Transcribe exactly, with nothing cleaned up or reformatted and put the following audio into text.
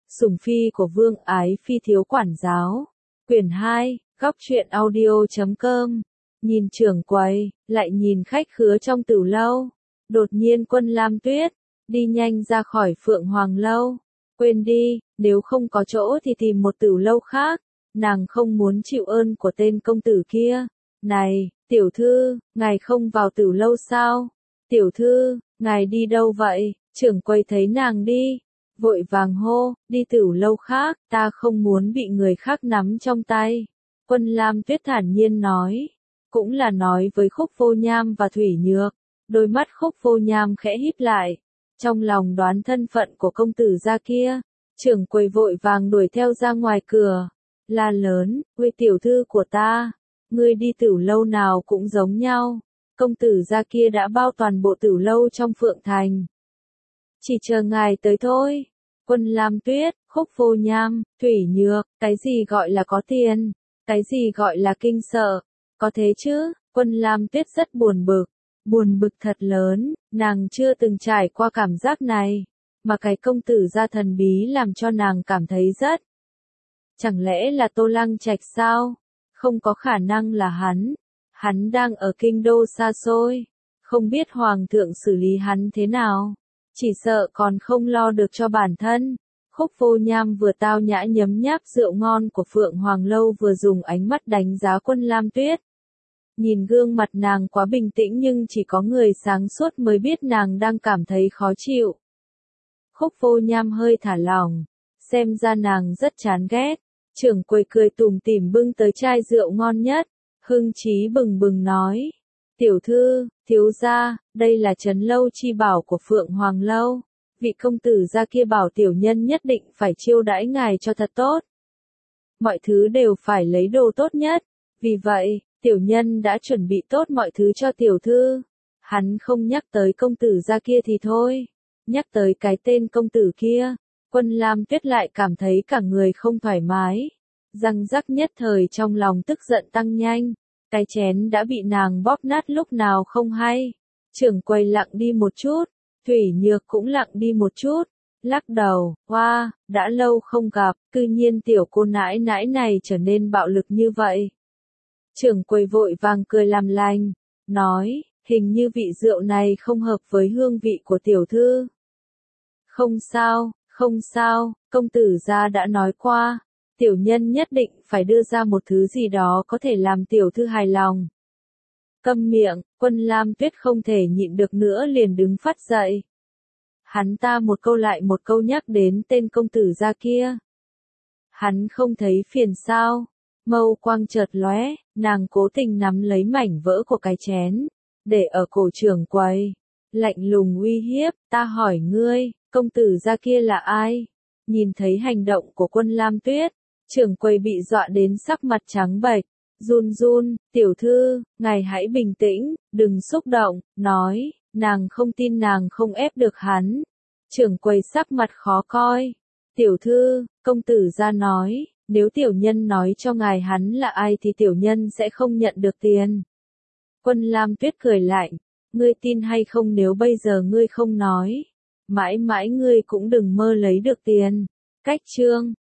Sủng phi của Vương Ái Phi thiếu quản giáo. Quyển hai, góc truyện audio chấm com. Nhìn trưởng quầy, lại nhìn khách khứa trong tửu lâu. Đột nhiên Quân Lam Tuyết đi nhanh ra khỏi Phượng Hoàng lâu. Quên đi, nếu không có chỗ thì tìm một tửu lâu khác. Nàng không muốn chịu ơn của tên công tử kia. Này, tiểu thư, ngài không vào tửu lâu sao? Tiểu thư, ngài đi đâu vậy? Trưởng quầy thấy nàng đi, vội vàng hô, đi tửu lâu khác, ta không muốn bị người khác nắm trong tay. Quân Lam Tuyết thản nhiên nói, cũng là nói với Khúc Vô Nham và Thủy Nhược. Đôi mắt Khúc Vô Nham khẽ híp lại, trong lòng đoán thân phận của công tử gia kia. Trưởng quầy vội vàng đuổi theo ra ngoài cửa, la lớn, "Uy tiểu thư của ta, ngươi đi tửu lâu nào cũng giống nhau. Công tử gia kia đã bao toàn bộ tửu lâu trong Phượng Thành. Chỉ chờ ngài tới thôi." Quân Lam Tuyết, Khúc Vô Nham, Thủy Nhược, cái gì gọi là có tiền? Cái gì gọi là kinh sợ? Có thế chứ? Quân Lam Tuyết rất buồn bực, buồn bực thật lớn, nàng chưa từng trải qua cảm giác này, mà cái công tử gia thần bí làm cho nàng cảm thấy rất. Chẳng lẽ là Tô Lăng Trạch sao? Không có khả năng là hắn. Hắn đang ở kinh đô xa xôi, không biết hoàng thượng xử lý hắn thế nào. Chỉ sợ còn không lo được cho bản thân. Khúc Vô Nham vừa tao nhã nhấm nháp rượu ngon của Phượng Hoàng lâu vừa dùng ánh mắt đánh giá Quân Lam Tuyết. Nhìn gương mặt nàng quá bình tĩnh nhưng chỉ có người sáng suốt mới biết nàng đang cảm thấy khó chịu. Khúc Vô Nham hơi thả lỏng, xem ra nàng rất chán ghét. Trưởng quầy cười tủm tỉm bưng tới chai rượu ngon nhất, hưng trí bừng bừng nói. Tiểu thư, thiếu gia, đây là trấn lâu chi bảo của Phượng Hoàng lâu. Vị công tử gia kia bảo tiểu nhân nhất định phải chiêu đãi ngài cho thật tốt. Mọi thứ đều phải lấy đồ tốt nhất. Vì vậy, tiểu nhân đã chuẩn bị tốt mọi thứ cho tiểu thư. Hắn không nhắc tới công tử gia kia thì thôi. Nhắc tới cái tên công tử kia, Quân Lam Tuyết lại cảm thấy cả người không thoải mái. Răng rắc nhất thời trong lòng tức giận tăng nhanh. Cái chén đã bị nàng bóp nát lúc nào không hay. Trưởng quầy lặng đi một chút, Thủy Nhược cũng lặng đi một chút, lắc đầu, hoa, wow, đã lâu không gặp, cư nhiên tiểu cô nãi nãi này trở nên bạo lực như vậy. Trưởng quầy vội vàng cười làm lành, nói, hình như vị rượu này không hợp với hương vị của tiểu thư. Không sao, không sao, công tử gia đã nói qua. Tiểu nhân nhất định phải đưa ra một thứ gì đó có thể làm tiểu thư hài lòng. Câm miệng, Quân Lam Tuyết không thể nhịn được nữa liền đứng phát dậy. Hắn ta một câu lại một câu nhắc đến tên công tử gia kia. Hắn không thấy phiền sao? Mâu quang chợt lóe, nàng cố tình nắm lấy mảnh vỡ của cái chén, để ở cổ trưởng quầy. Lạnh lùng uy hiếp, ta hỏi ngươi, công tử gia kia là ai? Nhìn thấy hành động của Quân Lam Tuyết, trưởng quầy bị dọa đến sắc mặt trắng bệch, run run, tiểu thư, ngài hãy bình tĩnh, đừng xúc động, nói, nàng không tin nàng không ép được hắn. Trưởng quầy sắc mặt khó coi, tiểu thư, công tử gia nói, nếu tiểu nhân nói cho ngài hắn là ai thì tiểu nhân sẽ không nhận được tiền. Quân Lam Tuyết cười lạnh, ngươi tin hay không nếu bây giờ ngươi không nói, mãi mãi ngươi cũng đừng mơ lấy được tiền. Cách chương